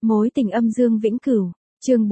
Mối tình âm dương vĩnh cửu, chương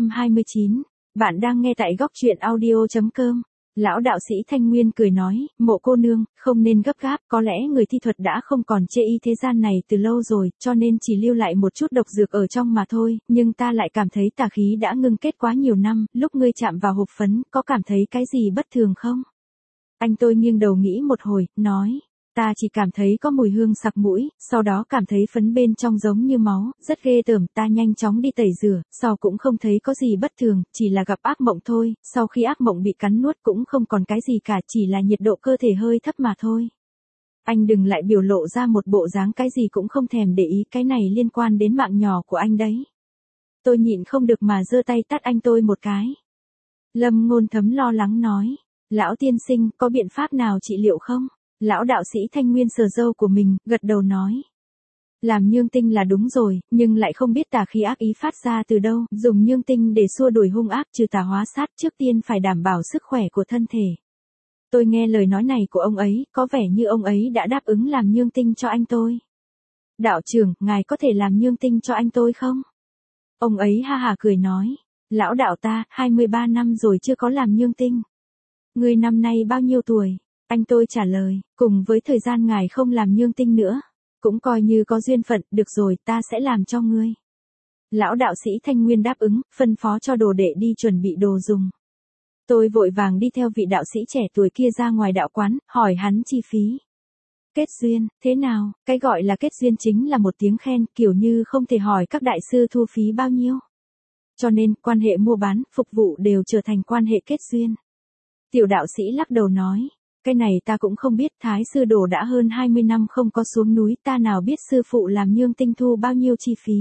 429. Bạn đang nghe tại góc truyện audio.com. Lão đạo sĩ Thanh Nguyên cười nói, Mộ cô nương, không nên gấp gáp, có lẽ người thi thuật đã không còn chê y thế gian này từ lâu rồi, cho nên chỉ lưu lại một chút độc dược ở trong mà thôi, nhưng ta lại cảm thấy tà khí đã ngưng kết quá nhiều năm, lúc ngươi chạm vào hộp phấn, có cảm thấy cái gì bất thường không? Anh tôi nghiêng đầu nghĩ một hồi, nói. Ta chỉ cảm thấy có mùi hương sặc mũi, sau đó cảm thấy phấn bên trong giống như máu, rất ghê tởm, ta nhanh chóng đi tẩy rửa, sau cũng không thấy có gì bất thường, chỉ là gặp ác mộng thôi, sau khi ác mộng bị cắn nuốt cũng không còn cái gì cả, chỉ là nhiệt độ cơ thể hơi thấp mà thôi. Anh đừng lại biểu lộ ra một bộ dáng cái gì cũng không thèm để ý, cái này liên quan đến mạng nhỏ của anh đấy. Tôi nhịn không được mà giơ tay tát anh tôi một cái. Lâm Ngôn Thấm lo lắng nói, lão tiên sinh, có biện pháp nào trị liệu không? Lão đạo sĩ Thanh Nguyên sờ râu của mình, gật đầu nói. Làm nhương tinh là đúng rồi, nhưng lại không biết tà khí ác ý phát ra từ đâu, dùng nhương tinh để xua đuổi hung ác trừ tà hóa sát, trước tiên phải đảm bảo sức khỏe của thân thể. Tôi nghe lời nói này của ông ấy, có vẻ như ông ấy đã đáp ứng làm nhương tinh cho anh tôi. Đạo trưởng, ngài có thể làm nhương tinh cho anh tôi không? Ông ấy ha hà cười nói. Lão đạo ta, 23 năm rồi chưa có làm nhương tinh. Ngươi năm nay bao nhiêu tuổi? Anh tôi trả lời, cùng với thời gian ngài không làm nhương tinh nữa, cũng coi như có duyên phận, được rồi, ta sẽ làm cho ngươi. Lão đạo sĩ Thanh Nguyên đáp ứng, phân phó cho đồ đệ đi chuẩn bị đồ dùng. Tôi vội vàng đi theo vị đạo sĩ trẻ tuổi kia ra ngoài đạo quán, hỏi hắn chi phí. Kết duyên, thế nào? Cái gọi là kết duyên chính là một tiếng khen, kiểu như không thể hỏi các đại sư thu phí bao nhiêu. Cho nên, quan hệ mua bán, phục vụ đều trở thành quan hệ kết duyên. Tiểu đạo sĩ lắc đầu nói. Cái này ta cũng không biết, Thái sư đồ đã hơn 20 năm không có xuống núi, ta nào biết sư phụ làm nhương tinh thu bao nhiêu chi phí.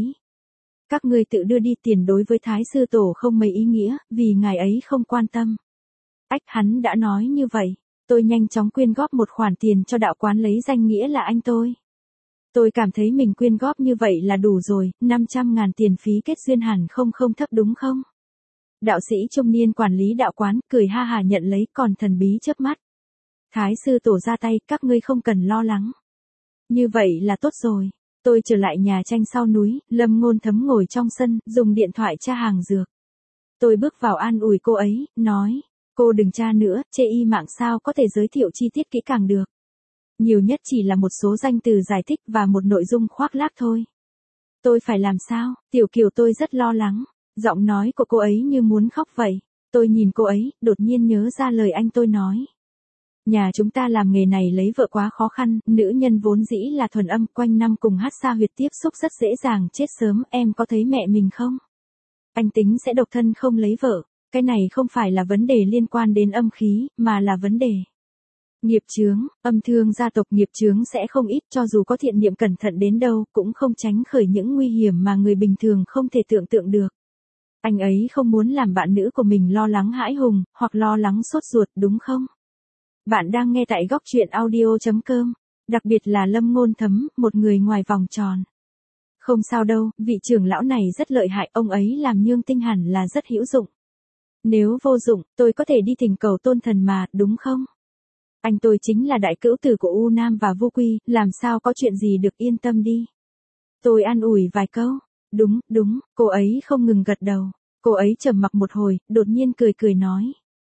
Các ngươi tự đưa đi, tiền đối với Thái sư tổ không mấy ý nghĩa, vì ngài ấy không quan tâm. Ách, hắn đã nói như vậy, tôi nhanh chóng quyên góp một khoản tiền cho đạo quán lấy danh nghĩa là anh tôi. Tôi cảm thấy mình quyên góp như vậy là đủ rồi, 500.000 tiền phí kết duyên hẳn không thấp đúng không? Đạo sĩ trung niên quản lý đạo quán, cười ha hà nhận lấy, còn thần bí chớp mắt. Thái sư tổ ra tay, các ngươi không cần lo lắng. Như vậy là tốt rồi. Tôi trở lại nhà tranh sau núi, Lâm Ngôn Thấm ngồi trong sân, dùng điện thoại tra hàng dược. Tôi bước vào an ủi cô ấy, nói, cô đừng tra nữa, chê y mạng sao có thể giới thiệu chi tiết kỹ càng được. Nhiều nhất chỉ là một số danh từ giải thích và một nội dung khoác lác thôi. Tôi phải làm sao? Tiểu Kiều, tôi rất lo lắng. Giọng nói của cô ấy như muốn khóc vậy. Tôi nhìn cô ấy, đột nhiên nhớ ra lời anh tôi nói. Nhà chúng ta làm nghề này lấy vợ quá khó khăn, nữ nhân vốn dĩ là thuần âm, quanh năm cùng hát xa huyệt tiếp xúc rất dễ dàng chết sớm, em có thấy mẹ mình không? Anh tính sẽ độc thân không lấy vợ, cái này không phải là vấn đề liên quan đến âm khí, mà là vấn đề nghiệp chướng, âm thương gia tộc nghiệp chướng sẽ không ít, cho dù có thiện niệm cẩn thận đến đâu, cũng không tránh khỏi những nguy hiểm mà người bình thường không thể tưởng tượng được. Anh ấy không muốn làm bạn nữ của mình lo lắng hãi hùng, hoặc lo lắng sốt ruột, đúng không? Bạn đang nghe tại góc truyện audio.com, đặc biệt là Lâm Ngôn Thấm, một người ngoài vòng tròn. Không sao đâu, vị trưởng lão này rất lợi hại, ông ấy làm nhương tinh hẳn là rất hữu dụng. Nếu vô dụng, tôi có thể đi thỉnh cầu tôn thần mà, đúng không? Anh tôi chính là đại cữu tử của U Nam và Vu Quy, làm sao có chuyện gì được, yên tâm đi. Tôi an ủi vài câu, đúng, cô ấy không ngừng gật đầu. Cô ấy trầm mặc một hồi, đột nhiên cười nói.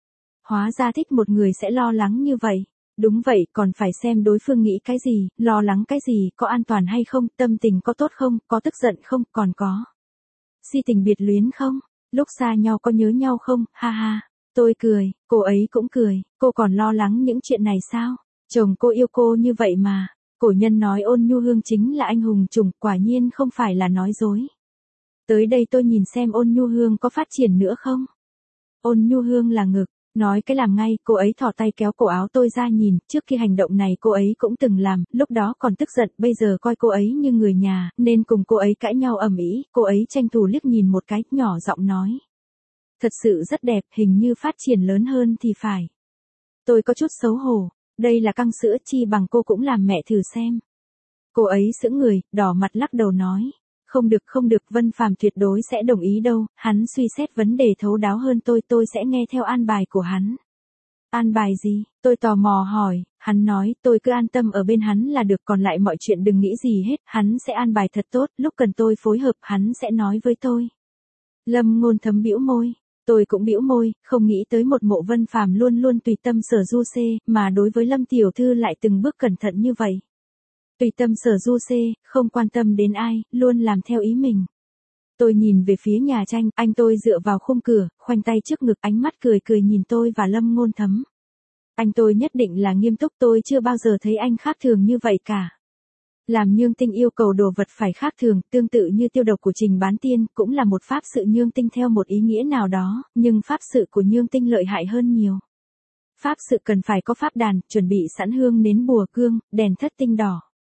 Hóa ra thích một người sẽ lo lắng như vậy. Đúng vậy, còn phải xem đối phương nghĩ cái gì, lo lắng cái gì, có an toàn hay không, tâm tình có tốt không, có tức giận không, còn có si tình biệt luyến không, lúc xa nhau có nhớ nhau không, ha ha. Tôi cười, cô ấy cũng cười, cô còn lo lắng những chuyện này sao? Chồng cô yêu cô như vậy mà. Cổ nhân nói Ôn Nhu Hương chính là anh hùng chủng, quả nhiên không phải là nói dối. Tới đây tôi nhìn xem Ôn Nhu Hương có phát triển nữa không? Ôn Nhu Hương là ngực. Nói cái làm ngay, cô ấy thò tay kéo cổ áo tôi ra nhìn, trước khi hành động này cô ấy cũng từng làm, lúc đó còn tức giận, bây giờ coi cô ấy như người nhà, nên cùng cô ấy cãi nhau ầm ĩ, cô ấy tranh thủ liếc nhìn một cái, nhỏ giọng nói. Thật sự rất đẹp, hình như phát triển lớn hơn thì phải. Tôi có chút xấu hổ, đây là căng sữa, chi bằng cô cũng làm mẹ thử xem. Cô ấy sững người, đỏ mặt lắc đầu nói. Không được, Vân Phàm tuyệt đối sẽ đồng ý đâu, hắn suy xét vấn đề thấu đáo hơn tôi sẽ nghe theo an bài của hắn. An bài gì? Tôi tò mò hỏi, hắn nói tôi cứ an tâm ở bên hắn là được, còn lại mọi chuyện đừng nghĩ gì hết, hắn sẽ an bài thật tốt, lúc cần tôi phối hợp hắn sẽ nói với tôi. Lâm Ngôn Thấm bĩu môi. Tôi cũng bĩu môi, không nghĩ tới một Mộ Vân Phàm luôn luôn tùy tâm sở du xê, mà đối với Lâm tiểu thư lại từng bước cẩn thận như vậy. Tùy tâm sở du xê, không quan tâm đến ai, luôn làm theo ý mình. Tôi nhìn về phía nhà tranh, anh tôi dựa vào khung cửa, khoanh tay trước ngực, ánh mắt cười cười nhìn tôi và Lâm Ngôn Thấm. Anh tôi nhất định là nghiêm túc, tôi chưa bao giờ thấy anh khác thường như vậy cả. Làm nhương tinh yêu cầu đồ vật phải khác thường, tương tự như tiêu độc của Trình Bán Tiên, cũng là một pháp sự nhương tinh theo một ý nghĩa nào đó, nhưng pháp sự của nhương tinh lợi hại hơn nhiều. Pháp sự cần phải có pháp đàn, chuẩn bị sẵn hương nến bùa cương, đèn thất tinh đỏ.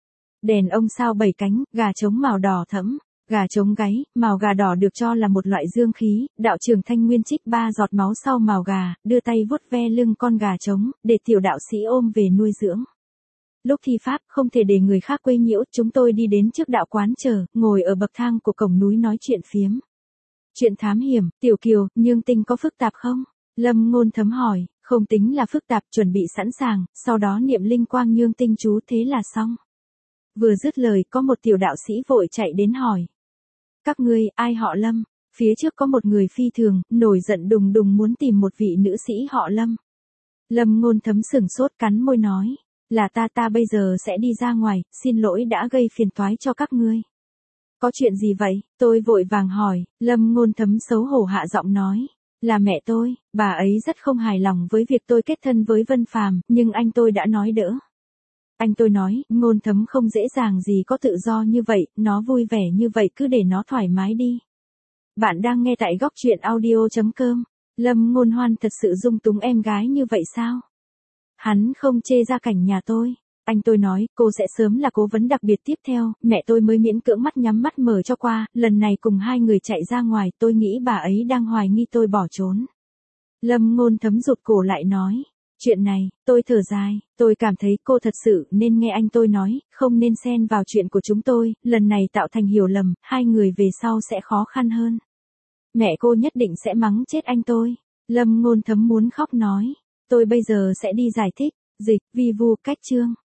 Đèn ông sao 7 cánh, gà trống màu đỏ thẫm. Gà trống gáy, màu gà đỏ được cho là một loại dương khí, đạo trưởng Thanh Nguyên trích 3 giọt máu sau màu gà, đưa tay vuốt ve lưng con gà trống, để tiểu đạo sĩ ôm về nuôi dưỡng. Lúc thi pháp, không thể để người khác quấy nhiễu, chúng tôi đi đến trước đạo quán chờ, ngồi ở bậc thang của cổng núi nói chuyện phiếm. Chuyện thám hiểm, Tiểu Kiều, nhương tinh có phức tạp không? Lâm Ngôn Thấm hỏi, không tính là phức tạp, chuẩn bị sẵn sàng, sau đó niệm linh quang nhương tinh chú thế là xong. Vừa dứt lời có một tiểu đạo sĩ vội chạy đến hỏi. Các ngươi, ai họ Lâm? Phía trước có một người phi thường, nổi giận đùng đùng muốn tìm một vị nữ sĩ họ Lâm. Lâm Ngôn Thấm sửng sốt cắn môi nói. Là ta bây giờ sẽ đi ra ngoài, xin lỗi đã gây phiền toái cho các ngươi. Có chuyện gì vậy? Tôi vội vàng hỏi, Lâm Ngôn Thấm xấu hổ hạ giọng nói. Là mẹ tôi, bà ấy rất không hài lòng với việc tôi kết thân với Vân Phàm, nhưng anh tôi đã nói đỡ. Anh tôi nói, Ngôn Thấm không dễ dàng gì có tự do như vậy, nó vui vẻ như vậy cứ để nó thoải mái đi. Bạn đang nghe tại góc truyện audio.com. Lâm Ngôn Hoan thật sự dung túng em gái như vậy sao? Hắn không chê gia cảnh nhà tôi. Anh tôi nói, cô sẽ sớm là cố vấn đặc biệt tiếp theo, mẹ tôi mới miễn cưỡng mắt nhắm mắt mở cho qua, lần này cùng hai người chạy ra ngoài, tôi nghĩ bà ấy đang hoài nghi tôi bỏ trốn. Lâm Ngôn Thấm rụt cổ lại nói. Chuyện này, tôi thở dài, tôi cảm thấy cô thật sự nên nghe anh tôi nói, không nên xen vào chuyện của chúng tôi, lần này tạo thành hiểu lầm, hai người về sau sẽ khó khăn hơn. Mẹ cô nhất định sẽ mắng chết anh tôi. Lâm Ngôn Thấm muốn khóc nói, tôi bây giờ sẽ đi giải thích, dịch, vi vu, cách chương.